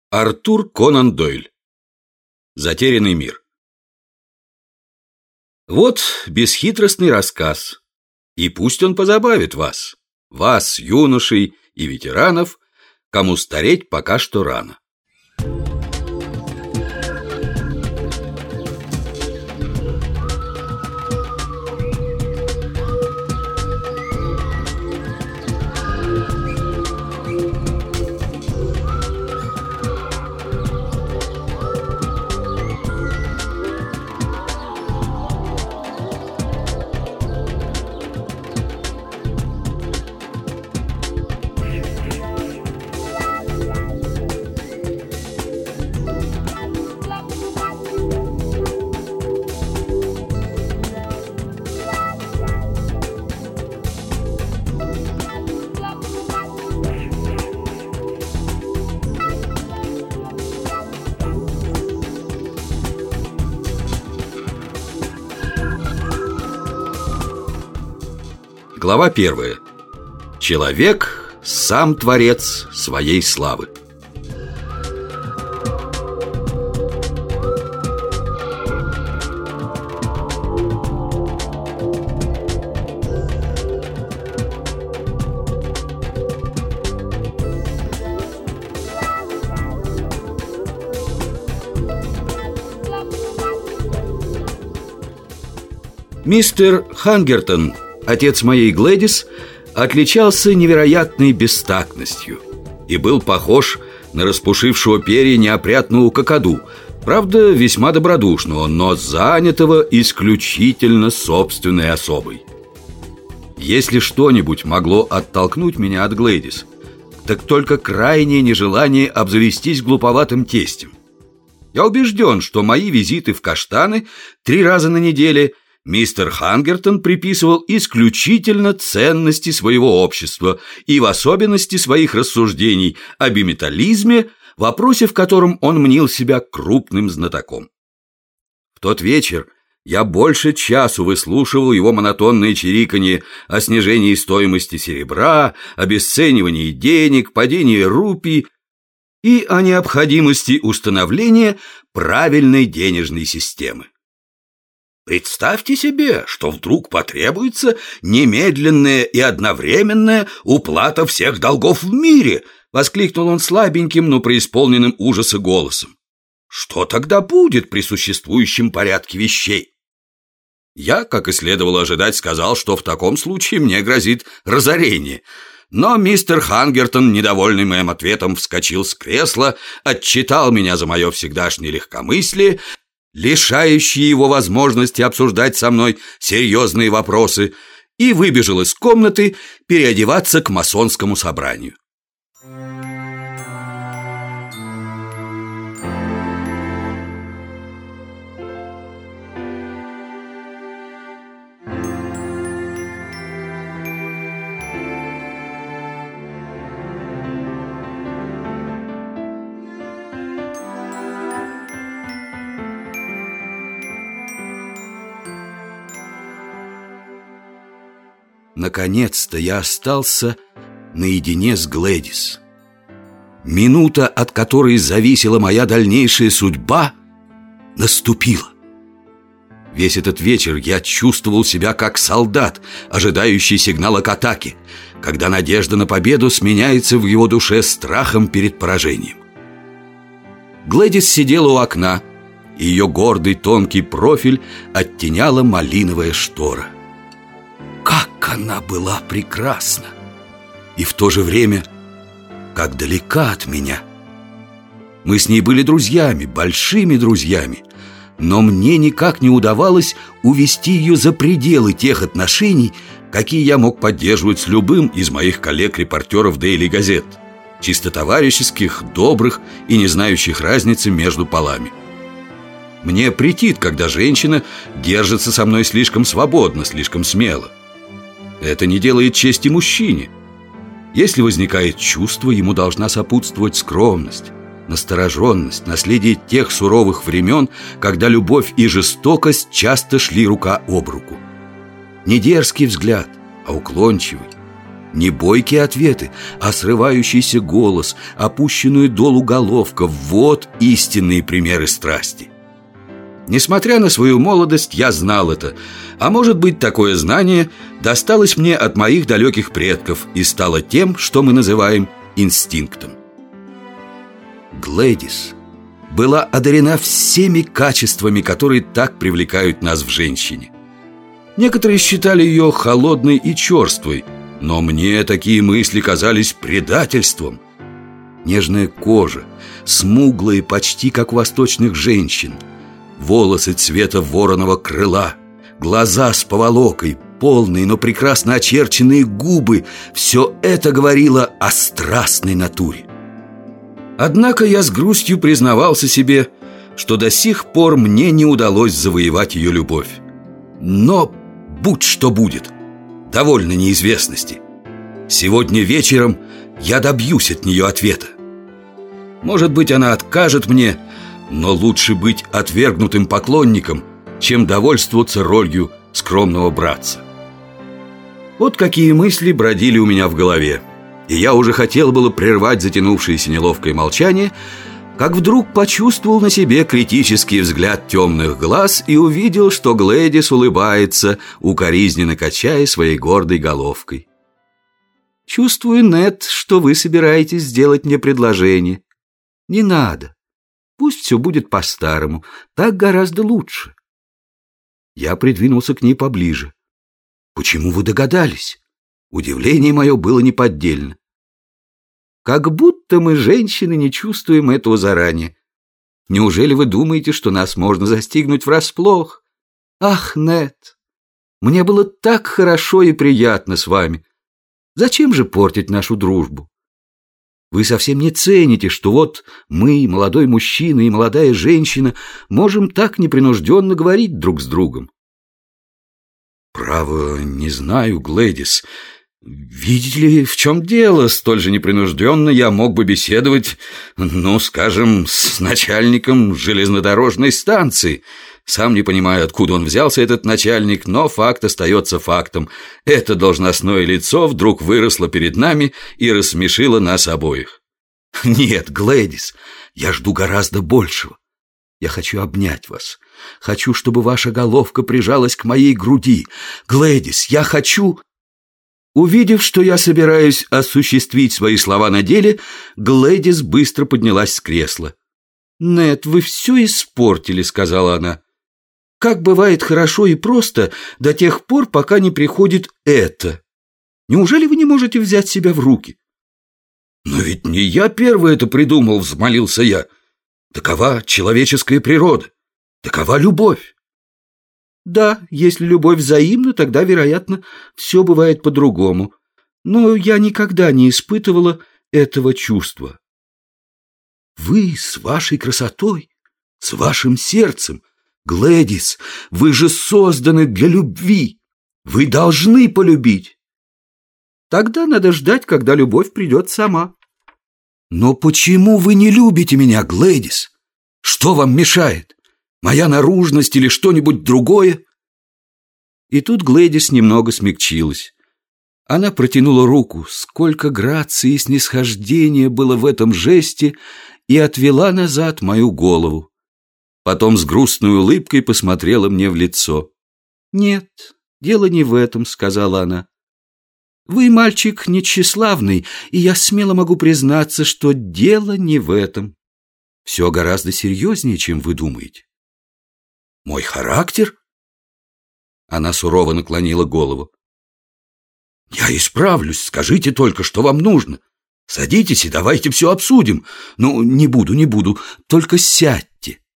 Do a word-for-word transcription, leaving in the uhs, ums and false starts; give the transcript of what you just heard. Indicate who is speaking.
Speaker 1: Артур Конан Дойль. Затерянный мир. Вот бесхитростный рассказ, и пусть он позабавит вас, вас, юношей и ветеранов, кому стареть пока что рано. Глава первая. Человек – сам творец своей славы. Мистер Хангертон, отец моей Глэдис, отличался невероятной бестактностью и был похож на распушившего перья неопрятного какаду, правда, весьма добродушного, но занятого исключительно собственной особой. Если что-нибудь могло оттолкнуть меня от Глэдис, так только крайнее нежелание обзавестись глуповатым тестем. Я убежден, что мои визиты в Каштаны три раза на неделю мистер Хангертон приписывал исключительно ценности своего общества и в особенности своих рассуждений о биметаллизме, вопросе, в котором он мнил себя крупным знатоком. В тот вечер я больше часу выслушивал его монотонное чириканье о снижении стоимости серебра, обесценивании денег, падении рупий и о необходимости установления правильной денежной системы. Представьте себе, что вдруг потребуется немедленная и одновременная уплата всех долгов в мире, воскликнул он слабеньким, но преисполненным ужаса голосом. Что тогда будет при существующем порядке вещей? Я, как и следовало ожидать, сказал, что в таком случае мне грозит разорение. Но мистер Хангертон, недовольный моим ответом, вскочил с кресла, отчитал меня за мое всегдашнее легкомыслие, лишающие его возможности обсуждать со мной серьезные вопросы, и выбежал из комнаты переодеваться к масонскому собранию. Наконец-то я остался наедине с Глэдис. Минута, от которой зависела моя дальнейшая судьба, наступила. Весь этот вечер я чувствовал себя как солдат, ожидающий сигнала к атаке, когда надежда на победу сменяется в его душе страхом перед поражением. Глэдис сидела у окна, и ее гордый тонкий профиль оттеняла малиновая штора. Как она была прекрасна! И в то же время, как далека от меня. Мы с ней были друзьями, большими друзьями, но мне никак не удавалось увести ее за пределы тех отношений, какие я мог поддерживать с любым из моих коллег-репортеров Daily Gazette, чисто товарищеских, добрых и не знающих разницы между полами. Мне претит, когда женщина держится со мной слишком свободно, слишком смело. Это не делает чести мужчине. Если возникает чувство, ему должна сопутствовать скромность, настороженность, наследие тех суровых времен, когда любовь и жестокость часто шли рука об руку. Не дерзкий взгляд, а уклончивый, Не бойкие ответы, а срывающийся голос, опущенную долу головка — вот истинные примеры страсти. Несмотря на свою молодость, я знал это. А может быть, такое знание досталось мне от моих далеких предков и стало тем, что мы называем инстинктом. Глэдис была одарена всеми качествами, которые так привлекают нас в женщине. Некоторые считали ее холодной и черствой, но мне такие мысли казались предательством. Нежная кожа, смуглая почти как у восточных женщин, волосы цвета вороного крыла, глаза с поволокой, полные, но прекрасно очерченные губы — все это говорило о страстной натуре. Однако я с грустью признавался себе, что до сих пор мне не удалось завоевать ее любовь. Но будь что будет, довольно неизвестности. Сегодня вечером я добьюсь от нее ответа. Может быть, она откажет мне, но лучше быть отвергнутым поклонником, чем довольствоваться ролью скромного братца. Вот какие мысли бродили у меня в голове. И я уже хотел было прервать затянувшееся неловкое молчание, как вдруг почувствовал на себе критический взгляд темных глаз и увидел, что Глэдис улыбается, укоризненно качая своей гордой головкой. «Чувствую, Нед, что вы собираетесь сделать мне предложение. Не надо. Пусть все будет по-старому. Так гораздо лучше». Я придвинулся к ней поближе. «Почему вы догадались?» Удивление мое было неподдельно. «Как будто мы, женщины, не чувствуем этого заранее. Неужели вы думаете, что нас можно застигнуть врасплох? Ах, Нед, мне было так хорошо и приятно с вами. Зачем же портить нашу дружбу? Вы совсем не цените, что вот мы, молодой мужчина и молодая женщина, можем так непринужденно говорить друг с другом». «Право, не знаю, Глэдис. Видите ли, в чем дело? Столь же непринужденно я мог бы беседовать, ну, скажем, с начальником железнодорожной станции. Сам не понимаю, откуда он взялся, этот начальник, но факт остается фактом. Это должностное лицо вдруг выросло перед нами и рассмешило нас обоих». «Нет, Глэдис, я жду гораздо большего. Я хочу обнять вас. Хочу, чтобы ваша головка прижалась к моей груди. Глэдис, я хочу...» Увидев, что я собираюсь осуществить свои слова на деле, Глэдис быстро поднялась с кресла. «Нед, вы все испортили», — сказала она. «Как бывает хорошо и просто до тех пор, пока не приходит это. Неужели вы не можете взять себя в руки?» «Но ведь не я первый это придумал», — взмолился я. «Такова человеческая природа, такова любовь». «Да, если любовь взаимна, тогда, вероятно, все бывает по-другому. Но я никогда не испытывала этого чувства». «Вы с вашей красотой, с вашим сердцем, Глэдис, вы же созданы для любви. Вы должны полюбить». «Тогда надо ждать, когда любовь придет сама». «Но почему вы не любите меня, Глэдис? Что вам мешает? Моя наружность или что-нибудь другое?» И тут Глэдис немного смягчилась. Она протянула руку, сколько грации и снисхождения было в этом жесте, и отвела назад мою голову. Потом с грустной улыбкой посмотрела мне в лицо. «Нет, дело не в этом», — сказала она. «Вы, мальчик, не тщеславный, и я смело могу признаться, что дело не в этом. Все гораздо серьезнее, чем вы думаете». «Мой характер?» Она сурово наклонила голову. «Я исправлюсь, скажите только, что вам нужно. Садитесь и давайте все обсудим. Ну, не буду, не буду, только сядьте».